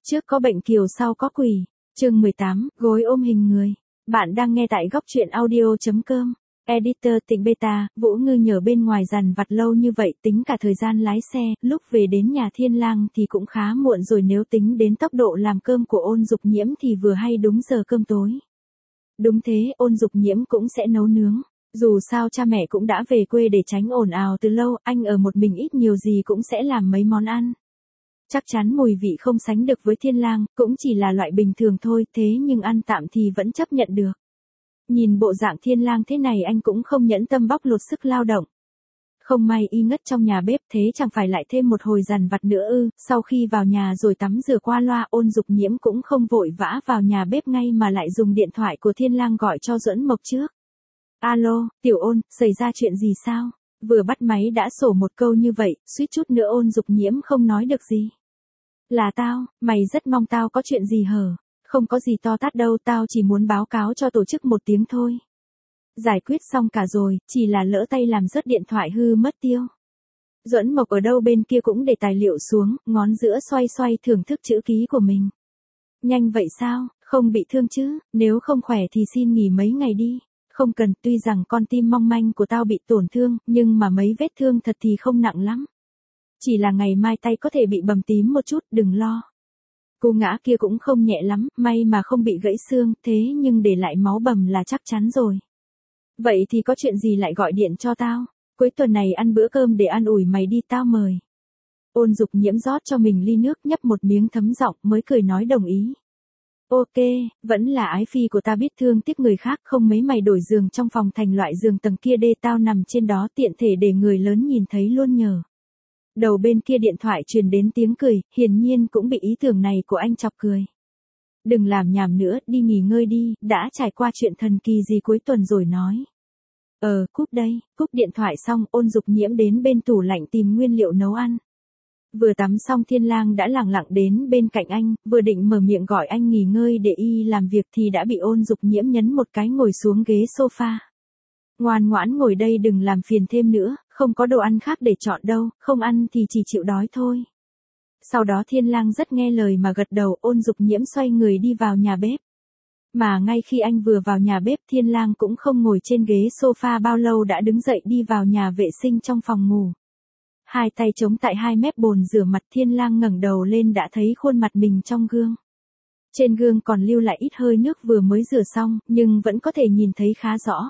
Trước có bệnh kiều sau có quỷ. Chương 18, gối ôm hình người. Bạn đang nghe tại góc truyện audio.com. Editor Tịnh Beta, Vũ Ngư nhờ bên ngoài dằn vặt lâu như vậy tính cả thời gian lái xe, lúc về đến nhà Thiên Lang thì cũng khá muộn rồi, nếu tính đến tốc độ làm cơm của Ôn Dục Nhiễm thì vừa hay đúng giờ cơm tối. Đúng thế, Ôn Dục Nhiễm cũng sẽ nấu nướng. Dù sao cha mẹ cũng đã về quê để tránh ồn ào từ lâu, anh ở một mình ít nhiều gì cũng sẽ làm mấy món ăn. Chắc chắn mùi vị không sánh được với Thiên Lang, cũng chỉ là loại bình thường thôi, thế nhưng ăn tạm thì vẫn chấp nhận được. Nhìn bộ dạng Thiên Lang thế này anh cũng không nhẫn tâm bóc lột sức lao động. Không may y ngất trong nhà bếp, thế chẳng phải lại thêm một hồi dằn vặt nữa ư? Sau khi vào nhà rồi tắm rửa qua loa, Ôn Dục Nhiễm cũng không vội vã vào nhà bếp ngay mà lại dùng điện thoại của Thiên Lang gọi cho Duẫn Mộc trước. Alo, Tiểu Ôn, xảy ra chuyện gì sao? Vừa bắt máy đã sổ một câu như vậy, suýt chút nữa Ôn Dục Nhiễm không nói được gì. Là tao, mày rất mong tao có chuyện gì hở? Không có gì to tát đâu, tao chỉ muốn báo cáo cho tổ chức một tiếng thôi. Giải quyết xong cả rồi, chỉ là lỡ tay làm rớt điện thoại hư mất tiêu. Duẫn Mộc ở đâu bên kia cũng để tài liệu xuống, ngón giữa xoay xoay thưởng thức chữ ký của mình. Nhanh vậy sao, không bị thương chứ, nếu không khỏe thì xin nghỉ mấy ngày đi. Không cần, tuy rằng con tim mong manh của tao bị tổn thương, nhưng mà mấy vết thương thật thì không nặng lắm. Chỉ là ngày mai tay có thể bị bầm tím một chút, đừng lo. Cô ngã kia cũng không nhẹ lắm, may mà không bị gãy xương, thế nhưng để lại máu bầm là chắc chắn rồi. Vậy thì có chuyện gì lại gọi điện cho tao? Cuối tuần này ăn bữa cơm để an ủi mày đi, tao mời. Ôn Dục Nhiễm rót cho mình ly nước, nhấp một miếng thấm giọng mới cười nói đồng ý. Ok, vẫn là ái phi của ta biết thương tiếc người khác, không mấy mày đổi giường trong phòng thành loại giường tầng kia đê, tao nằm trên đó tiện thể để người lớn nhìn thấy luôn nhờ. Đầu bên kia điện thoại truyền đến tiếng cười, hiển nhiên cũng bị ý tưởng này của anh chọc cười. Đừng làm nhảm nữa, đi nghỉ ngơi đi, đã trải qua chuyện thần kỳ gì cuối tuần rồi nói. Cúp đây, cúp điện thoại xong, Ôn Dục Nhiễm đến bên tủ lạnh tìm nguyên liệu nấu ăn. Vừa tắm xong Thiên Lang đã lẳng lặng đến bên cạnh anh, vừa định mở miệng gọi anh nghỉ ngơi để y làm việc thì đã bị Ôn Dục Nhiễm nhấn một cái ngồi xuống ghế sofa. Ngoan ngoãn ngồi đây, đừng làm phiền thêm nữa, không có đồ ăn khác để chọn đâu, không ăn thì chỉ chịu đói thôi. Sau đó Thiên Lang rất nghe lời mà gật đầu, Ôn Dục Nhiễm xoay người đi vào nhà bếp. Mà ngay khi anh vừa vào nhà bếp, Thiên Lang cũng không ngồi trên ghế sofa bao lâu đã đứng dậy đi vào nhà vệ sinh trong phòng ngủ. Hai tay chống tại hai mép bồn rửa mặt, Thiên Lang ngẩng đầu lên đã thấy khuôn mặt mình trong gương. Trên gương còn lưu lại ít hơi nước vừa mới rửa xong, nhưng vẫn có thể nhìn thấy khá rõ.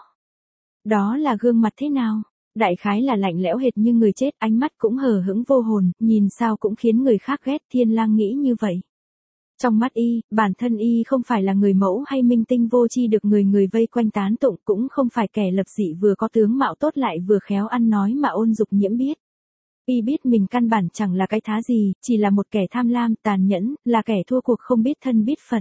Đó là gương mặt thế nào? Đại khái là lạnh lẽo hệt như người chết, ánh mắt cũng hờ hững vô hồn, nhìn sao cũng khiến người khác ghét, Thiên Lang nghĩ như vậy. Trong mắt y, bản thân y không phải là người mẫu hay minh tinh vô tri được người vây quanh tán tụng, cũng không phải kẻ lập dị vừa có tướng mạo tốt lại vừa khéo ăn nói mà Ôn Dục Nhiễm biết. Y biết mình căn bản chẳng là cái thá gì, chỉ là một kẻ tham lam, tàn nhẫn, là kẻ thua cuộc không biết thân biết phận.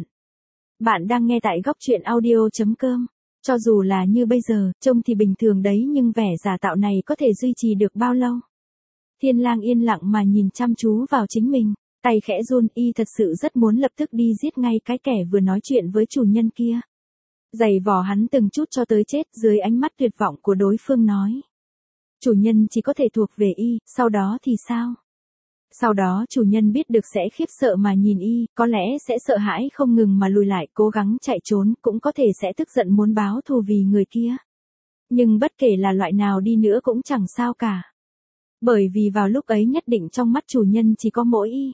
Bạn đang nghe tại góc truyện audio.com. Cho dù là như bây giờ, trông thì bình thường đấy nhưng vẻ giả tạo này có thể duy trì được bao lâu? Thiên Lang yên lặng mà nhìn chăm chú vào chính mình, tay khẽ run, y thật sự rất muốn lập tức đi giết ngay cái kẻ vừa nói chuyện với chủ nhân kia. Giày vò hắn từng chút cho tới chết, dưới ánh mắt tuyệt vọng của đối phương nói. Chủ nhân chỉ có thể thuộc về y, sau đó thì sao? Sau đó chủ nhân biết được sẽ khiếp sợ mà nhìn y, có lẽ sẽ sợ hãi không ngừng mà lùi lại, cố gắng chạy trốn, cũng có thể sẽ tức giận muốn báo thù vì người kia. Nhưng bất kể là loại nào đi nữa cũng chẳng sao cả. Bởi vì vào lúc ấy nhất định trong mắt chủ nhân chỉ có mỗi y.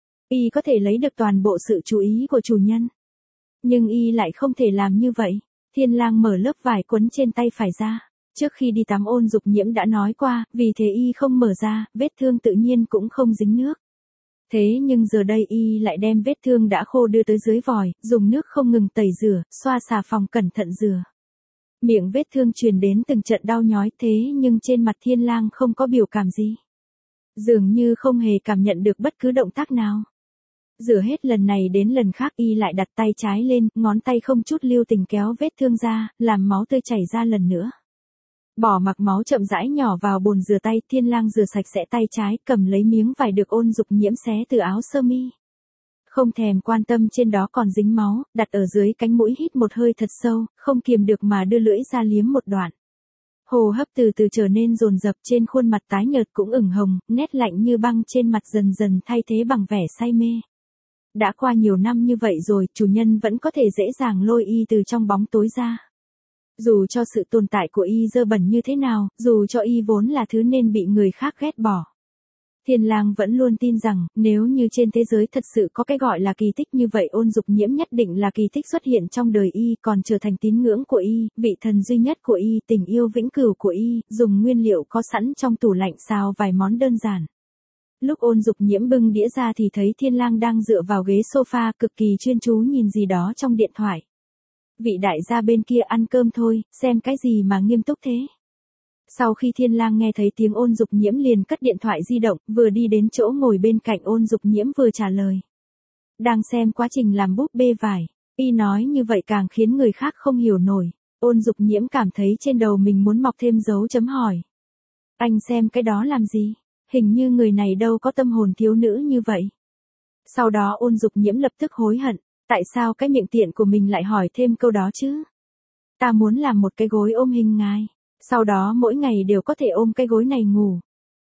Y có thể lấy được toàn bộ sự chú ý của chủ nhân. Nhưng y lại không thể làm như vậy. Thiên Lang mở lớp vải quấn trên tay phải ra. Trước khi đi tắm Ôn Dục Nhiễm đã nói qua, vì thế y không mở ra, vết thương tự nhiên cũng không dính nước. Thế nhưng giờ đây y lại đem vết thương đã khô đưa tới dưới vòi, dùng nước không ngừng tẩy rửa, xoa xà phòng cẩn thận rửa. Miệng vết thương truyền đến từng trận đau nhói, thế nhưng trên mặt Thiên Lang không có biểu cảm gì. Dường như không hề cảm nhận được bất cứ động tác nào. Rửa hết lần này đến lần khác y lại đặt tay trái lên, ngón tay không chút lưu tình kéo vết thương ra, làm máu tươi chảy ra lần nữa. Bỏ mặc máu chậm rãi nhỏ vào bồn rửa tay, Thiên Lang rửa sạch sẽ tay trái, cầm lấy miếng vải được Ôn Dục Nhiễm xé từ áo sơ mi. Không thèm quan tâm trên đó còn dính máu, đặt ở dưới cánh mũi hít một hơi thật sâu, không kiềm được mà đưa lưỡi ra liếm một đoạn. Hô hấp từ từ trở nên dồn dập, trên khuôn mặt tái nhợt cũng ửng hồng, nét lạnh như băng trên mặt dần dần thay thế bằng vẻ say mê. Đã qua nhiều năm như vậy rồi, chủ nhân vẫn có thể dễ dàng lôi y từ trong bóng tối ra. Dù cho sự tồn tại của y dơ bẩn như thế nào, dù cho y vốn là thứ nên bị người khác ghét bỏ. Thiên Lang vẫn luôn tin rằng, nếu như trên thế giới thật sự có cái gọi là kỳ tích như vậy, Ôn Dục Nhiễm nhất định là kỳ tích xuất hiện trong đời y, còn trở thành tín ngưỡng của y, vị thần duy nhất của y, tình yêu vĩnh cửu của y, dùng nguyên liệu có sẵn trong tủ lạnh xào vài món đơn giản. Lúc Ôn Dục Nhiễm bưng đĩa ra thì thấy Thiên Lang đang dựa vào ghế sofa cực kỳ chuyên chú nhìn gì đó trong điện thoại. Vị đại gia bên kia ăn cơm thôi, xem cái gì mà nghiêm túc thế. Sau khi Thiên Lang nghe thấy tiếng Ôn Dục Nhiễm liền cất điện thoại di động, vừa đi đến chỗ ngồi bên cạnh Ôn Dục Nhiễm vừa trả lời. Đang xem quá trình làm búp bê vải. Y nói như vậy càng khiến người khác không hiểu nổi. Ôn Dục Nhiễm cảm thấy trên đầu mình muốn mọc thêm dấu chấm hỏi. Anh xem cái đó làm gì? Hình như người này đâu có tâm hồn thiếu nữ như vậy. Sau đó Ôn Dục Nhiễm lập tức hối hận. Tại sao cái miệng tiện của mình lại hỏi thêm câu đó chứ? Ta muốn làm một cái gối ôm hình ngài. Sau đó mỗi ngày đều có thể ôm cái gối này ngủ.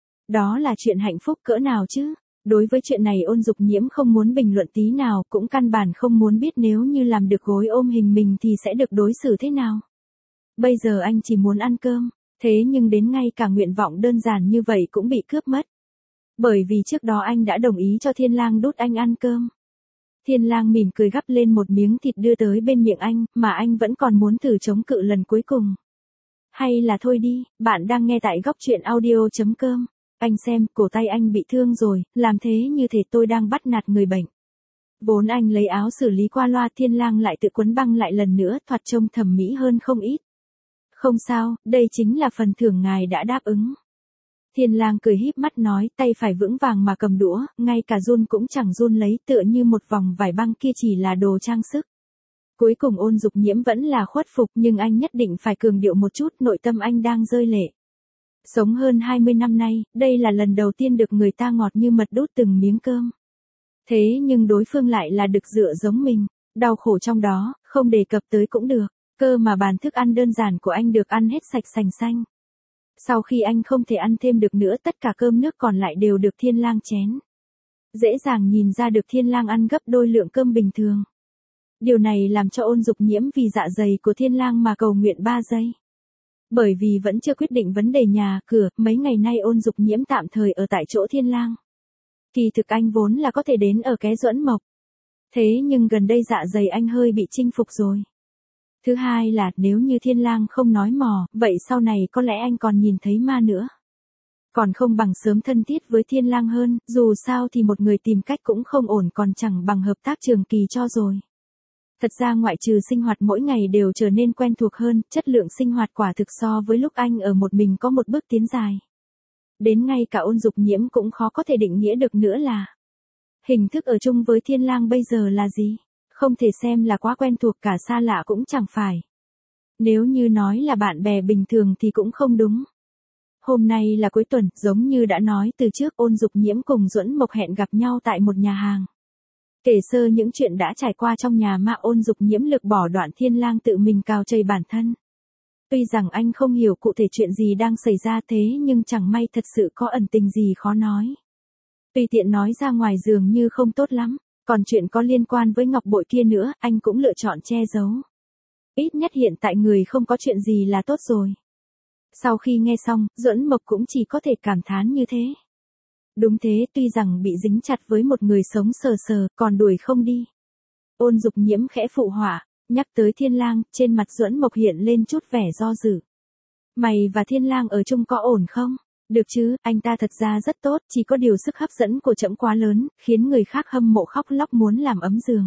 Đó là chuyện hạnh phúc cỡ nào chứ? Đối với chuyện này Ôn Dục Nhiễm không muốn bình luận tí nào, cũng căn bản không muốn biết nếu như làm được gối ôm hình mình thì sẽ được đối xử thế nào. Bây giờ anh chỉ muốn ăn cơm, thế nhưng đến ngay cả nguyện vọng đơn giản như vậy cũng bị cướp mất. Bởi vì trước đó anh đã đồng ý cho Thiên Lang đút anh ăn cơm. Thiên Lang mỉm cười gắp lên một miếng thịt đưa tới bên miệng anh, mà anh vẫn còn muốn thử chống cự lần cuối cùng. Hay là thôi đi, bạn đang nghe tại góc truyện audio.com. Anh xem, cổ tay anh bị thương rồi, làm thế như thể tôi đang bắt nạt người bệnh. Vốn anh lấy áo xử lý qua loa, Thiên Lang lại tự quấn băng lại lần nữa, thoạt trông thẩm mỹ hơn không ít. Không sao, đây chính là phần thưởng ngài đã đáp ứng. Thiên Lang cười híp mắt nói, tay phải vững vàng mà cầm đũa, ngay cả run cũng chẳng run lấy, tựa như một vòng vải băng kia chỉ là đồ trang sức. Cuối cùng Ôn Dục Nhiễm vẫn là khuất phục, nhưng anh nhất định phải cường điệu một chút, nội tâm anh đang rơi lệ. Sống hơn 20 năm nay, đây là lần đầu tiên được người ta ngọt như mật đút từng miếng cơm. Thế nhưng đối phương lại là đực dựa giống mình, đau khổ trong đó, không đề cập tới cũng được, cơ mà bàn thức ăn đơn giản của anh được ăn hết sạch sành xanh. Sau khi anh không thể ăn thêm được nữa, tất cả cơm nước còn lại đều được Thiên Lang chén. Dễ dàng nhìn ra được Thiên Lang ăn gấp đôi lượng cơm bình thường. Điều này làm cho Ôn Dục Nhiễm vì dạ dày của Thiên Lang mà cầu nguyện 3 giây. Bởi vì vẫn chưa quyết định vấn đề nhà, cửa, mấy ngày nay Ôn Dục Nhiễm tạm thời ở tại chỗ Thiên Lang. Kỳ thực anh vốn là có thể đến ở Ké Duẫn Mộc. Thế nhưng gần đây dạ dày anh hơi bị chinh phục rồi. Thứ hai là nếu như Thiên Lang không nói mò, vậy sau này có lẽ anh còn nhìn thấy ma nữa. Còn không bằng sớm thân thiết với Thiên Lang hơn, dù sao thì một người tìm cách cũng không ổn, còn chẳng bằng hợp tác trường kỳ cho rồi. Thật ra ngoại trừ sinh hoạt mỗi ngày đều trở nên quen thuộc hơn, chất lượng sinh hoạt quả thực so với lúc anh ở một mình có một bước tiến dài. Đến ngay cả Ôn Dục Nhiễm cũng khó có thể định nghĩa được nữa là hình thức ở chung với Thiên Lang bây giờ là gì? Không thể xem là quá quen thuộc, cả xa lạ cũng chẳng phải. Nếu như nói là bạn bè bình thường thì cũng không đúng. Hôm nay là cuối tuần, giống như đã nói từ trước, Ôn Dục Nhiễm cùng Duẫn Mộc hẹn gặp nhau tại một nhà hàng. Kể sơ những chuyện đã trải qua trong nhà mà Ôn Dục Nhiễm lược bỏ đoạn Thiên Lang tự mình cào chày bản thân. Tuy rằng anh không hiểu cụ thể chuyện gì đang xảy ra, thế nhưng chẳng may thật sự có ẩn tình gì khó nói. Tùy tiện nói ra ngoài dường như không tốt lắm, còn chuyện có liên quan với ngọc bội kia nữa, anh cũng lựa chọn che giấu. Ít nhất hiện tại người không có chuyện gì là tốt rồi. Sau khi nghe xong, Duẫn Mộc cũng chỉ có thể cảm thán như thế. Đúng thế, tuy rằng bị dính chặt với một người sống sờ sờ, còn đuổi không đi. Ôn Dục Nhiễm khẽ phụ họa, nhắc tới Thiên Lang, trên mặt Duẫn Mộc hiện lên chút vẻ do dự. Mày và Thiên Lang ở chung có ổn không? Được chứ, anh ta thật ra rất tốt, chỉ có điều sức hấp dẫn của trẫm quá lớn, khiến người khác hâm mộ khóc lóc muốn làm ấm giường.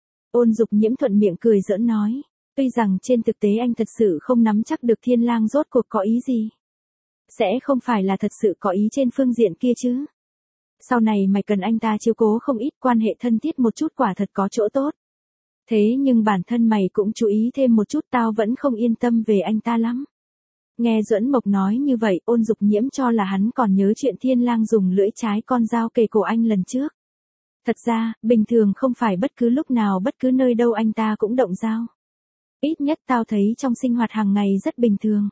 Ôn Dục Nhiễm thuận miệng cười giỡn nói, tuy rằng trên thực tế anh thật sự không nắm chắc được Thiên Lang rốt cuộc có ý gì. Sẽ không phải là thật sự có ý trên phương diện kia chứ. Sau này mày cần anh ta chiếu cố không ít, quan hệ thân thiết một chút quả thật có chỗ tốt. Thế nhưng bản thân mày cũng chú ý thêm một chút, tao vẫn không yên tâm về anh ta lắm. Nghe Duẫn Mộc nói như vậy, Ôn Dục Nhiễm cho là hắn còn nhớ chuyện Thiên Lang dùng lưỡi trái con dao kề cổ anh lần trước. Thật ra, bình thường không phải bất cứ lúc nào bất cứ nơi đâu anh ta cũng động dao. Ít nhất tao thấy trong sinh hoạt hàng ngày rất bình thường.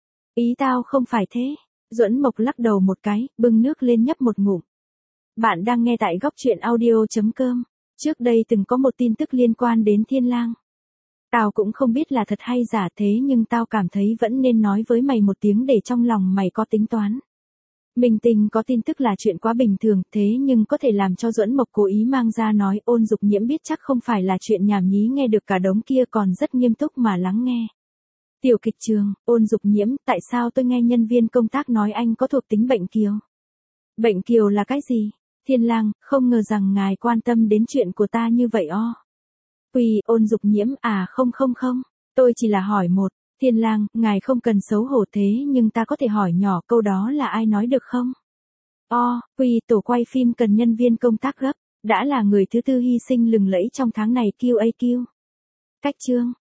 Ý tao không phải thế. Duẫn Mộc lắc đầu một cái, bưng nước lên nhấp một ngụm. Bạn đang nghe tại góc truyện audio.com. Trước đây từng có một tin tức liên quan đến Thiên Lang. Tao cũng không biết là thật hay giả thế nhưng tao cảm thấy vẫn nên nói với mày một tiếng để trong lòng mày có tính toán. Minh Tinh có tin tức là chuyện quá bình thường, thế nhưng có thể làm cho Duẫn Mộc cố ý mang ra nói. Ôn Dục Nhiễm biết chắc không phải là chuyện nhảm nhí, nghe được cả đống kia còn rất nghiêm túc mà lắng nghe. Tiểu kịch trường, Ôn Dục Nhiễm, tại sao tôi nghe nhân viên công tác nói anh có thuộc tính bệnh kiều? Bệnh kiều là cái gì? Thiên Lang, không ngờ rằng ngài quan tâm đến chuyện của ta như vậy o. Ôn Dục Nhiễm, không, tôi chỉ là hỏi một. Thiên Lang, ngài không cần xấu hổ thế nhưng ta có thể hỏi nhỏ câu đó là ai nói được không? Tổ quay phim cần nhân viên công tác gấp, đã là người thứ tư hy sinh lừng lẫy trong tháng này QAQ. Cách chương.